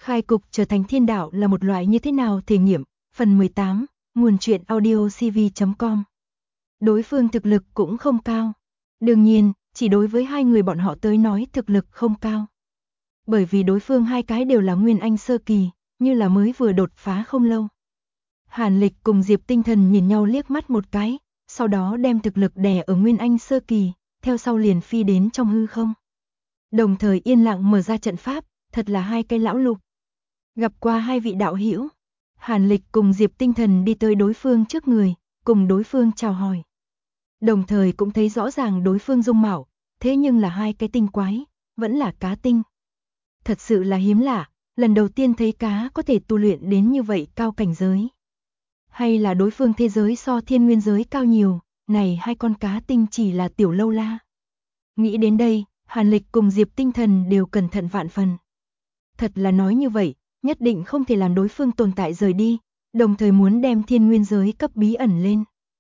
Khai cục trở thành thiên đạo là một loại như thế nào thể nghiệm, phần 18, nguồn truyện audio cv.com. Đối phương thực lực cũng không cao. Đương nhiên, chỉ đối với hai người bọn họ tới nói thực lực không cao. Bởi vì đối phương hai cái đều là Nguyên Anh sơ kỳ, như là mới vừa đột phá không lâu. Hàn Lịch cùng Diệp Tinh Thần nhìn nhau liếc mắt một cái, sau đó đem thực lực đè ở Nguyên Anh sơ kỳ, theo sau liền phi đến trong hư không. Đồng thời yên lặng mở ra trận pháp, thật là hai cái lão lục. Gặp qua hai vị đạo hữu, Hàn Lịch cùng Diệp Tinh Thần đi tới đối phương trước người, cùng đối phương chào hỏi. Đồng thời cũng thấy rõ ràng đối phương dung mạo, thế nhưng là hai cái tinh quái, vẫn là cá tinh. Thật sự là hiếm lạ, lần đầu tiên thấy cá có thể tu luyện đến như vậy cao cảnh giới. Hay là đối phương thế giới so thiên nguyên giới cao nhiều, này hai con cá tinh chỉ là tiểu lâu la. Nghĩ đến đây, Hàn Lịch cùng Diệp Tinh Thần đều cẩn thận vạn phần. Thật là nói như vậy, nhất định không thể làm đối phương tồn tại rời đi, đồng thời muốn đem thiên nguyên giới cấp bí ẩn lên.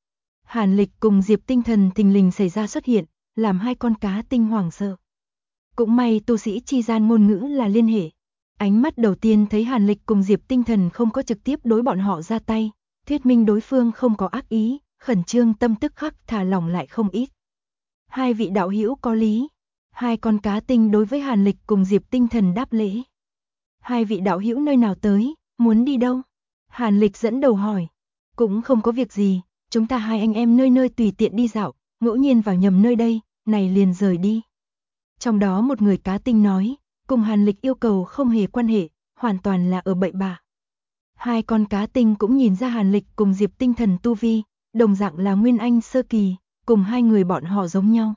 Hàn Lịch cùng Diệp Tinh Thần thình lình xảy ra xuất hiện, làm hai con cá tinh hoảng sợ. Cũng may tu sĩ chi gian ngôn ngữ là liên hệ. Ánh mắt đầu tiên thấy Hàn Lịch cùng Diệp Tinh Thần không có trực tiếp đối bọn họ ra tay, thuyết minh đối phương không có ác ý, khẩn trương tâm tức khắc thả lỏng lại không ít. Hai vị đạo hữu có lý. Hai con cá tinh đối với Hàn Lịch cùng Diệp Tinh Thần đáp lễ. Hai vị đạo hữu nơi nào tới, muốn đi đâu? Hàn Lịch dẫn đầu hỏi. Cũng không có việc gì, chúng ta hai anh em nơi nơi tùy tiện đi dạo, ngẫu nhiên vào nhầm nơi đây, này liền rời đi. Trong đó một người cá tinh nói, cùng Hàn Lịch yêu cầu không hề quan hệ, hoàn toàn là ở bậy bạ. Hai con cá tinh cũng nhìn ra Hàn Lịch cùng Diệp Tinh Thần tu vi, đồng dạng là Nguyên Anh sơ kỳ, cùng hai người bọn họ giống nhau.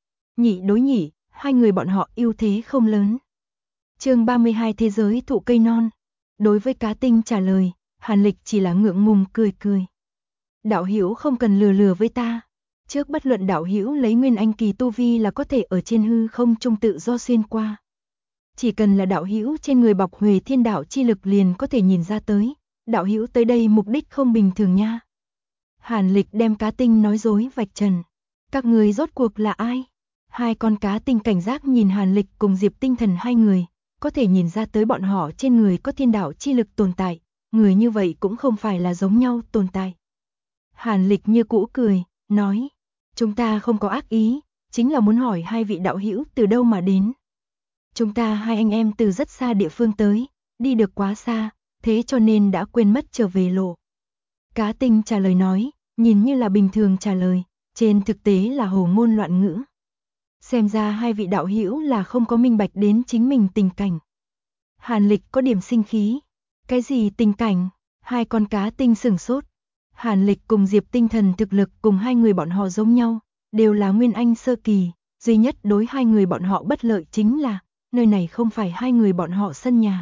Nhị đối nhị, hai người bọn họ ưu thế không lớn. Chương 32 thế giới thụ cây non. Đối với cá tinh trả lời, Hàn Lịch chỉ là ngượng ngùng cười cười. Đạo hữu không cần lừa lừa với ta. Trước bất luận đạo hữu lấy Nguyên Anh kỳ tu vi là có thể ở trên hư không trung tự do xuyên qua. Chỉ cần là đạo hữu trên người bọc Huệ Thiên đạo chi lực liền có thể nhìn ra tới, đạo hữu tới đây mục đích không bình thường nha. Hàn Lịch đem cá tinh nói dối vạch trần. Các người rốt cuộc là ai? Hai con cá tinh cảnh giác nhìn Hàn Lịch cùng Diệp Tinh Thần hai người, có thể nhìn ra tới bọn họ trên người có thiên đạo chi lực tồn tại, người như vậy cũng không phải là giống nhau tồn tại. Hàn Lịch như cũ cười, nói, chúng ta không có ác ý, chính là muốn hỏi hai vị đạo hữu từ đâu mà đến. Chúng ta hai anh em từ rất xa địa phương tới, đi được quá xa, thế cho nên đã quên mất trở về lộ. Cá tinh trả lời nói, nhìn như là bình thường trả lời, trên thực tế là hồ ngôn loạn ngữ. Xem ra hai vị đạo hữu là không có minh bạch đến chính mình tình cảnh. Hàn Lịch có điểm sinh khí. Cái gì tình cảnh? Hai con cá tinh sửng sốt. Hàn Lịch cùng Diệp Tinh Thần thực lực cùng hai người bọn họ giống nhau, đều là Nguyên Anh sơ kỳ, duy nhất đối hai người bọn họ bất lợi chính là, nơi này không phải hai người bọn họ sân nhà.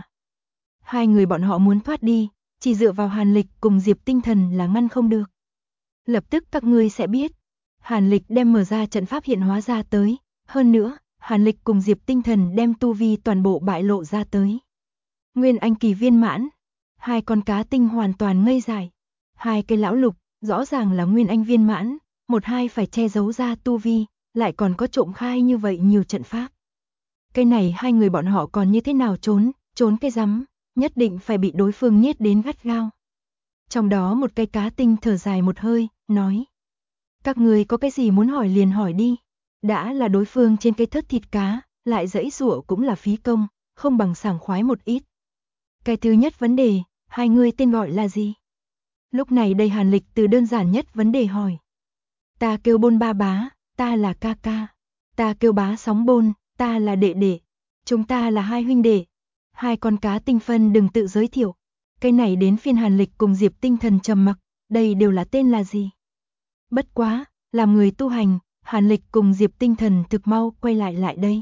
Hai người bọn họ muốn thoát đi, chỉ dựa vào Hàn Lịch cùng Diệp Tinh Thần là ngăn không được. Lập tức các ngươi sẽ biết. Hàn Lịch đem mở ra trận pháp hiện hóa ra tới, hơn nữa, Hàn Lịch cùng Diệp Tinh Thần đem tu vi toàn bộ bại lộ ra tới. Nguyên Anh kỳ viên mãn, hai con cá tinh hoàn toàn ngây dại. Hai cái lão lục, rõ ràng là Nguyên Anh viên mãn, một hai phải che giấu ra tu vi, lại còn có trộm khai như vậy nhiều trận pháp. Cái này hai người bọn họ còn như thế nào trốn cái rắm, nhất định phải bị đối phương nhét đến gắt gao. Trong đó một cái cá tinh thở dài một hơi, nói. Các người có cái gì muốn hỏi liền hỏi đi. Đã là đối phương trên cái thớt thịt cá, lại dãy dụa cũng là phí công, không bằng sảng khoái một ít. Cái thứ nhất vấn đề, hai người tên gọi là gì? Lúc này đây Hàn Lịch từ đơn giản nhất vấn đề hỏi. Ta kêu Bôn Ba Bá, ta là ca ca. Ta kêu Bá Sóng Bôn, ta là đệ đệ. Chúng ta là hai huynh đệ. Hai con cá tinh phân đừng tự giới thiệu. Cái này đến phiên Hàn Lịch cùng Diệp Tinh Thần trầm mặc, đây đều là tên là gì? Bất quá, làm người tu hành, Hàn Lịch cùng Diệp Tinh Thần thực mau quay lại đây.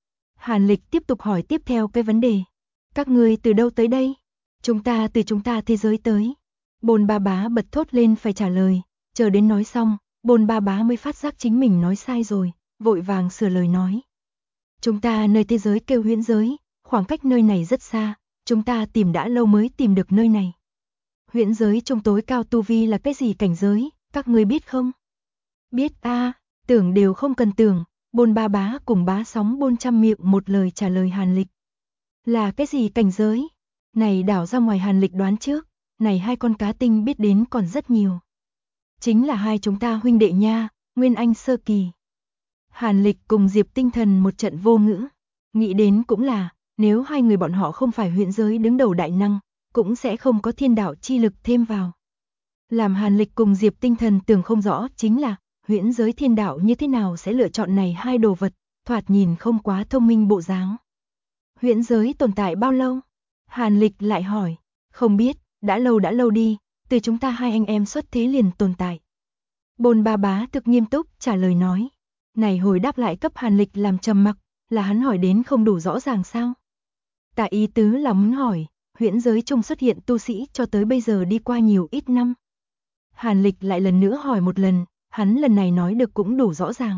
Hàn Lịch tiếp tục hỏi tiếp theo cái vấn đề. Các người từ đâu tới đây? Chúng ta từ chúng ta thế giới tới. Bôn Ba Bá bật thốt lên phải trả lời, chờ đến nói xong, Bôn Ba Bá mới phát giác chính mình nói sai rồi, vội vàng sửa lời nói. Chúng ta nơi thế giới kêu Huyễn giới, khoảng cách nơi này rất xa, chúng ta tìm đã lâu mới tìm được nơi này. Huyễn giới trong tối cao tu vi là cái gì cảnh giới, các ngươi biết không? Biết a, tưởng đều không cần tưởng, Bôn Ba Bá cùng Bá Sóng Bôn trăm miệng một lời trả lời Hàn Lịch. Là cái gì cảnh giới? Này đảo ra ngoài Hàn Lịch đoán trước, này hai con cá tinh biết đến còn rất nhiều. Chính là hai chúng ta huynh đệ nha, Nguyên Anh sơ kỳ. Hàn Lịch cùng Diệp Tinh Thần một trận vô ngữ, nghĩ đến cũng là, nếu hai người bọn họ không phải huyễn giới đứng đầu đại năng, cũng sẽ không có thiên đạo chi lực thêm vào. Làm Hàn Lịch cùng Diệp Tinh Thần tưởng không rõ chính là, huyễn giới thiên đạo như thế nào sẽ lựa chọn này hai đồ vật, thoạt nhìn không quá thông minh bộ dáng. Huyễn giới tồn tại bao lâu? Hàn Lịch lại hỏi, không biết, đã lâu đi, từ chúng ta hai anh em xuất thế liền tồn tại. Bồn Ba Bá thực nghiêm túc trả lời nói. Này hồi đáp lại cấp Hàn Lịch làm trầm mặc, là hắn hỏi đến không đủ rõ ràng sao? Tạ ý tứ là muốn hỏi, huyễn giới chung xuất hiện tu sĩ cho tới bây giờ đi qua nhiều ít năm. Hàn Lịch lại lần nữa hỏi một lần, hắn lần này nói được cũng đủ rõ ràng.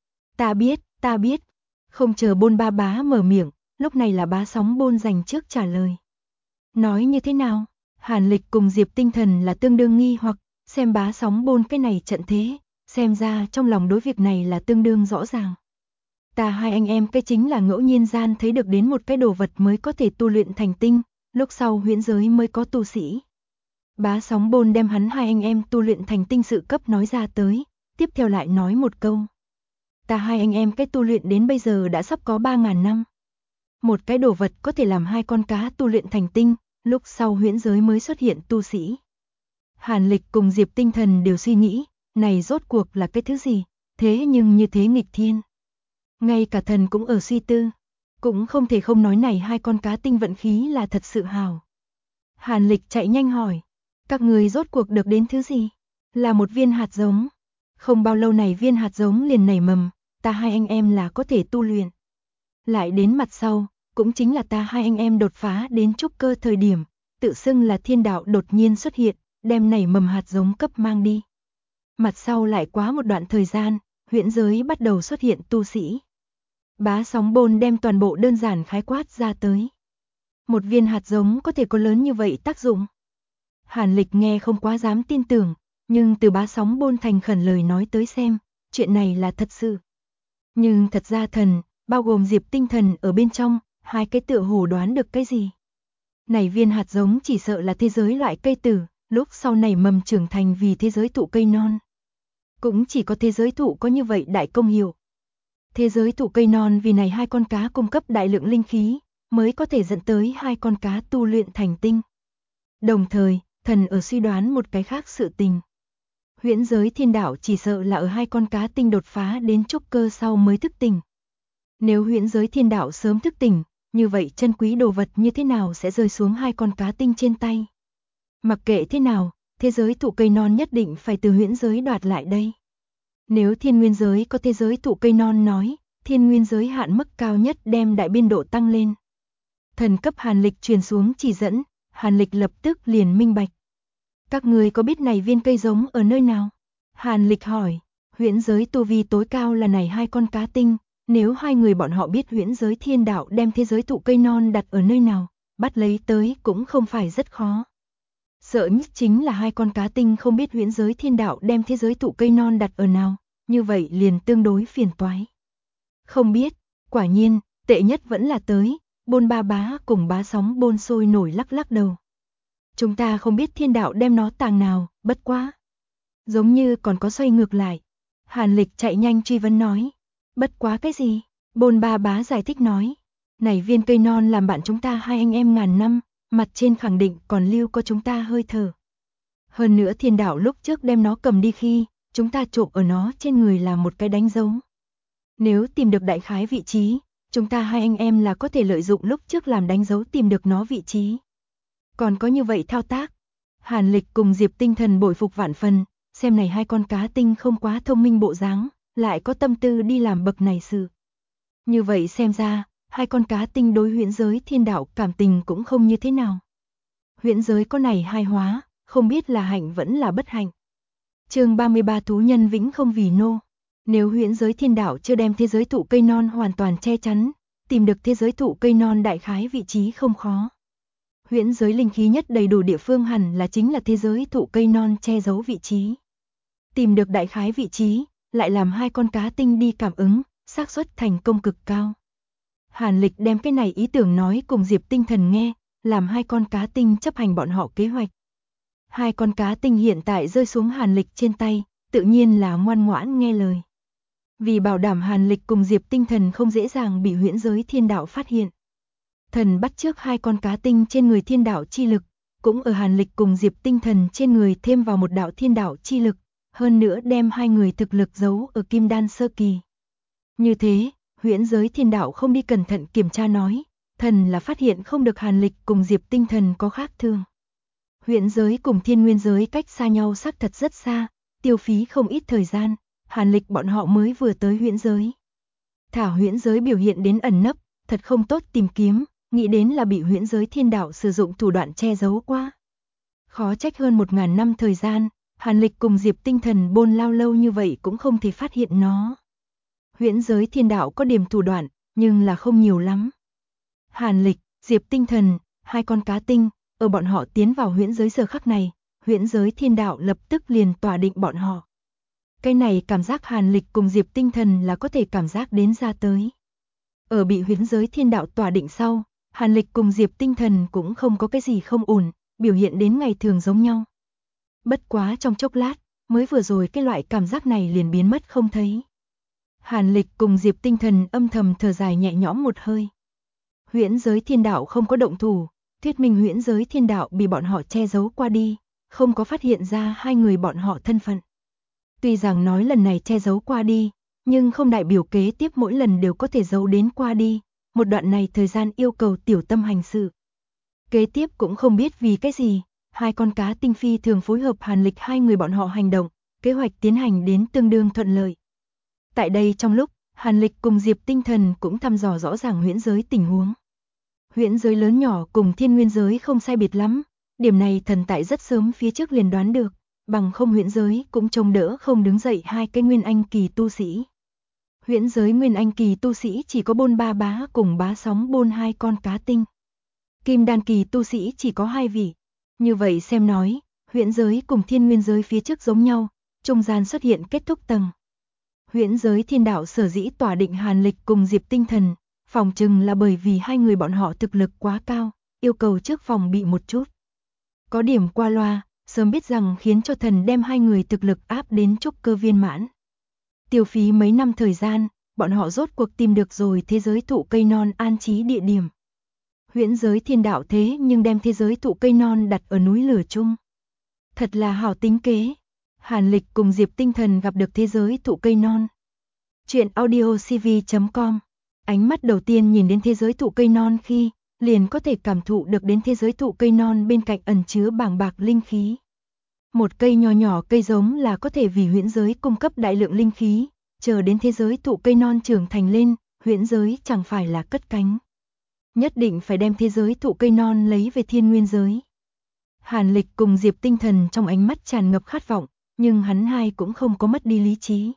Ta biết. Không chờ Bôn Ba Bá mở miệng, lúc này là Bá Sóng Bôn dành trước trả lời. Nói như thế nào? Hàn Lịch cùng Diệp Tinh Thần là tương đương nghi hoặc, xem Bá Sóng Bôn cái này trận thế, xem ra trong lòng đối việc này là tương đương rõ ràng. Ta hai anh em cái chính là ngẫu nhiên gian thấy được đến một cái đồ vật mới có thể tu luyện thành tinh, lúc sau huyễn giới mới có tu sĩ. Bá Sóng Bôn đem hắn hai anh em tu luyện thành tinh sự cấp nói ra tới, tiếp theo lại nói một câu. Ta hai anh em cái tu luyện đến bây giờ đã sắp có 3.000 năm. Một cái đồ vật có thể làm hai con cá tu luyện thành tinh, lúc sau huyễn giới mới xuất hiện tu sĩ. Hàn Lịch cùng Diệp Tinh Thần đều suy nghĩ, này rốt cuộc là cái thứ gì, thế nhưng như thế nghịch thiên. Ngay cả thần cũng ở suy tư, cũng không thể không nói này hai con cá tinh vận khí là thật sự hào. Hàn Lịch chạy nhanh hỏi, các người rốt cuộc được đến thứ gì? Là một viên hạt giống. Không bao lâu này viên hạt giống liền nảy mầm, ta hai anh em là có thể tu luyện. Lại đến mặt sau, cũng chính là ta hai anh em đột phá đến trúc cơ thời điểm, tự xưng là thiên đạo đột nhiên xuất hiện, đem nảy mầm hạt giống cấp mang đi. Mặt sau lại quá một đoạn thời gian, huyễn giới bắt đầu xuất hiện tu sĩ. Bá Sóng Bôn đem toàn bộ đơn giản khái quát ra tới. Một viên hạt giống có thể có lớn như vậy tác dụng. Hàn Lịch nghe không quá dám tin tưởng, nhưng từ Bá Sóng Bôn thành khẩn lời nói tới xem, chuyện này là thật sự. Nhưng thật ra thần, bao gồm Diệp Tinh Thần ở bên trong, hai cái tựa hồ đoán được cái gì. Này viên hạt giống chỉ sợ là thế giới loại cây tử, lúc sau nảy mầm trưởng thành vì thế giới thụ cây non. Cũng chỉ có thế giới thụ có như vậy đại công hiệu. Thế giới thụ cây non vì này hai con cá cung cấp đại lượng linh khí, mới có thể dẫn tới hai con cá tu luyện thành tinh. Đồng thời, thần ở suy đoán một cái khác sự tình. Huyễn giới thiên đạo chỉ sợ là ở hai con cá tinh đột phá đến trúc cơ sau mới thức tỉnh. Nếu huyễn giới thiên đạo sớm thức tỉnh, như vậy chân quý đồ vật như thế nào sẽ rơi xuống hai con cá tinh trên tay? Mặc kệ thế nào, thế giới thụ cây non nhất định phải từ huyễn giới đoạt lại đây. Nếu thiên nguyên giới có thế giới thụ cây non nói, thiên nguyên giới hạn mức cao nhất đem đại biên độ tăng lên. Thần cấp Hàn Lịch truyền xuống chỉ dẫn, Hàn Lịch lập tức liền minh bạch. Các người có biết này viên cây giống ở nơi nào? Hàn Lịch hỏi, huyễn giới tu vi tối cao là này hai con cá tinh, nếu hai người bọn họ biết huyễn giới thiên đạo đem thế giới thụ cây non đặt ở nơi nào, bắt lấy tới cũng không phải rất khó. Sợ nhất chính là hai con cá tinh không biết huyễn giới thiên đạo đem thế giới thụ cây non đặt ở nào, như vậy liền tương đối phiền toái. Không biết, quả nhiên, tệ nhất vẫn là tới, Bôn Ba Bá cùng Bá Sóng Bôn sôi nổi lắc lắc đầu. Chúng ta không biết thiên đạo đem nó tàng nào, bất quá. Giống như còn có xoay ngược lại. Hàn Lịch chạy nhanh truy vấn nói. Bất quá cái gì? Bôn Ba Bá giải thích nói. Này viên cây non làm bạn chúng ta hai anh em ngàn năm, mặt trên khẳng định còn lưu có chúng ta hơi thở. Hơn nữa thiên đạo lúc trước đem nó cầm đi khi, chúng ta trộm ở nó trên người là một cái đánh dấu. Nếu tìm được đại khái vị trí, chúng ta hai anh em là có thể lợi dụng lúc trước làm đánh dấu tìm được nó vị trí. Còn có như vậy thao tác. Hàn Lịch cùng Diệp Tinh Thần bội phục vạn phần, xem này hai con cá tinh không quá thông minh bộ dáng, lại có tâm tư đi làm bậc này sự. Như vậy xem ra, hai con cá tinh đối huyễn giới thiên đạo cảm tình cũng không như thế nào. Huyễn giới có này hai hóa, không biết là hạnh vẫn là bất hạnh. Chương 33 thú nhân vĩnh không vì nô. Nếu huyễn giới thiên đạo chưa đem thế giới thụ cây non hoàn toàn che chắn, tìm được thế giới thụ cây non đại khái vị trí không khó. Huyễn giới linh khí nhất đầy đủ địa phương hẳn là chính là thế giới thụ cây non che giấu vị trí. Tìm được đại khái vị trí, lại làm hai con cá tinh đi cảm ứng, xác suất thành công cực cao. Hàn Lịch đem cái này ý tưởng nói cùng Diệp Tinh Thần nghe, làm hai con cá tinh chấp hành bọn họ kế hoạch. Hai con cá tinh hiện tại rơi xuống Hàn Lịch trên tay, tự nhiên là ngoan ngoãn nghe lời. Vì bảo đảm Hàn Lịch cùng Diệp Tinh Thần không dễ dàng bị huyễn giới thiên đạo phát hiện, thần bắt chước hai con cá tinh trên người thiên đạo chi lực, cũng ở Hàn Lịch cùng Diệp Tinh Thần trên người thêm vào một đạo thiên đạo chi lực, hơn nữa đem hai người thực lực giấu ở kim đan sơ kỳ. Như thế, huyễn giới thiên đạo không đi cẩn thận kiểm tra nói, thần là phát hiện không được Hàn Lịch cùng Diệp Tinh Thần có khác thường. Huyễn giới cùng thiên nguyên giới cách xa nhau xác thật rất xa, tiêu phí không ít thời gian, Hàn Lịch bọn họ mới vừa tới huyễn giới. Thả huyễn giới biểu hiện đến ẩn nấp, thật không tốt tìm kiếm, nghĩ đến là bị huyễn giới thiên đạo sử dụng thủ đoạn che giấu qua. Khó trách hơn 1000 năm thời gian, Hàn Lịch cùng Diệp Tinh Thần bôn lao lâu như vậy cũng không thể phát hiện nó. Huyễn giới thiên đạo có điểm thủ đoạn, nhưng là không nhiều lắm. Hàn Lịch, Diệp Tinh Thần, hai con cá tinh, ở bọn họ tiến vào huyễn giới giờ khắc này, huyễn giới thiên đạo lập tức liền tỏa định bọn họ. Cái này cảm giác Hàn Lịch cùng Diệp Tinh Thần là có thể cảm giác đến ra tới. Ở bị huyễn giới thiên đạo tỏa định sau, Hàn Lịch cùng Diệp Tinh Thần cũng không có cái gì không ổn, biểu hiện đến ngày thường giống nhau. Bất quá trong chốc lát, mới vừa rồi cái loại cảm giác này liền biến mất không thấy. Hàn Lịch cùng Diệp Tinh Thần âm thầm thở dài nhẹ nhõm một hơi. Huyễn giới thiên đạo không có động thủ, thuyết minh huyễn giới thiên đạo bị bọn họ che giấu qua đi, không có phát hiện ra hai người bọn họ thân phận. Tuy rằng nói lần này che giấu qua đi, nhưng không đại biểu kế tiếp mỗi lần đều có thể giấu đến qua đi, một đoạn này thời gian yêu cầu tiểu tâm hành sự. Kế tiếp cũng không biết vì cái gì, hai con cá tinh phi thường phối hợp Hàn Lịch hai người bọn họ hành động, kế hoạch tiến hành đến tương đương thuận lợi. Tại đây trong lúc, Hàn Lịch cùng Diệp Tinh Thần cũng thăm dò rõ ràng huyễn giới tình huống. Huyễn giới lớn nhỏ cùng thiên nguyên giới không sai biệt lắm, điểm này thần tại rất sớm phía trước liền đoán được, bằng không huyễn giới cũng trông đỡ không đứng dậy hai cái nguyên anh kỳ tu sĩ. Huyễn giới nguyên anh kỳ tu sĩ chỉ có Bôn Ba Bá cùng Bá Sóng Bôn hai con cá tinh. Kim đan kỳ tu sĩ chỉ có 2 vị. Như vậy xem nói, huyễn giới cùng thiên nguyên giới phía trước giống nhau, trung gian xuất hiện kết thúc tầng. Huyễn giới thiên đạo sở dĩ tỏa định Hàn Lịch cùng Diệp Tinh Thần, phòng chừng là bởi vì hai người bọn họ thực lực quá cao, yêu cầu trước phòng bị một chút. Có điểm qua loa, sớm biết rằng khiến cho thần đem hai người thực lực áp đến trúc cơ viên mãn. Tiêu phí mấy năm thời gian, bọn họ rốt cuộc tìm được rồi thế giới thụ cây non an trí địa điểm. Huyễn giới thiên đạo thế nhưng đem thế giới thụ cây non đặt ở núi lửa chung. Thật là hảo tính kế. Hàn Lịch cùng Diệp Tinh Thần gặp được thế giới thụ cây non. Chuyện audiocv.com. Ánh mắt đầu tiên nhìn đến thế giới thụ cây non khi, liền có thể cảm thụ được đến thế giới thụ cây non bên cạnh ẩn chứa bàng bạc linh khí. Một cây nho nhỏ cây giống là có thể vì huyễn giới cung cấp đại lượng linh khí, chờ đến thế giới thụ cây non trưởng thành lên, huyễn giới chẳng phải là cất cánh. Nhất định phải đem thế giới thụ cây non lấy về thiên nguyên giới. Hàn Lịch cùng Diệp Tinh Thần trong ánh mắt tràn ngập khát vọng, nhưng hắn hai cũng không có mất đi lý trí.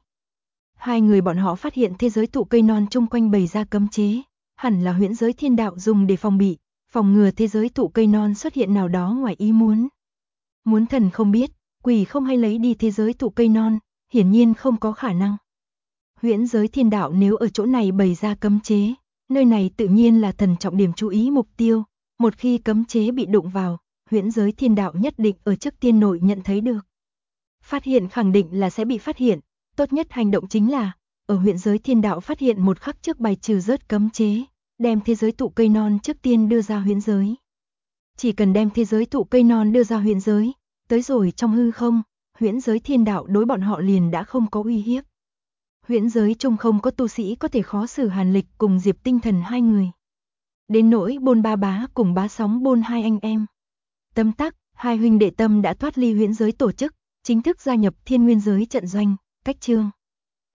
Hai người bọn họ phát hiện thế giới thụ cây non chung quanh bày ra cấm chế, hẳn là huyễn giới thiên đạo dùng để phòng bị, phòng ngừa thế giới thụ cây non xuất hiện nào đó ngoài ý muốn. Muốn thần không biết, quỷ không hay lấy đi thế giới thụ cây non, hiển nhiên không có khả năng. Huyễn giới thiên đạo nếu ở chỗ này bày ra cấm chế, nơi này tự nhiên là thần trọng điểm chú ý mục tiêu, một khi cấm chế bị đụng vào, huyễn giới thiên đạo nhất định ở trước tiên nội nhận thấy được. Phát hiện khẳng định là sẽ bị phát hiện, tốt nhất hành động chính là, ở huyễn giới thiên đạo phát hiện một khắc trước bài trừ rớt cấm chế, đem thế giới thụ cây non trước tiên đưa ra huyễn giới. Chỉ cần đem thế giới thụ cây non đưa ra huyễn giới, tới rồi trong hư không, huyễn giới thiên đạo đối bọn họ liền đã không có uy hiếp. Huyễn giới chung không có tu sĩ có thể khó xử Hàn Lịch cùng Diệp Tinh Thần hai người. Đến nỗi Bôn Ba Bá cùng Bá Sóng Bôn hai anh em. Tâm tắc, hai huynh đệ tâm đã thoát ly huyễn giới tổ chức, chính thức gia nhập thiên nguyên giới trận doanh, cách chương.